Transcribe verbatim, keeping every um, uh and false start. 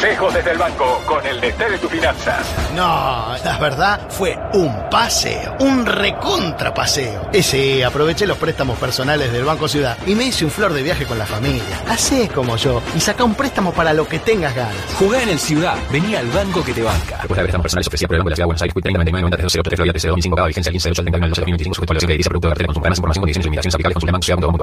Consejos desde el banco, con el D T de tus finanzas. No, la verdad fue un paseo, un recontra paseo. Ese, aproveché los préstamos personales del Banco Ciudad y me hice un flor de viaje con la familia. Hacé como yo y saca un préstamo para lo que tengas ganas. Jugá en el Ciudad, vení al banco que te banca. Propuesta de préstamos personales ofrecida por el Banco de la Ciudad de Buenos Aires, treinta noventa y nueve noventa cero tres Florida T C dos mil cinco, cada vigencia el quince de ocho del treinta y uno del doce del dos mil veinticinco, sujeto a la elección que dice producto de cartera con su más información, condiciones y limitaciones aplicables con su banco ciudad.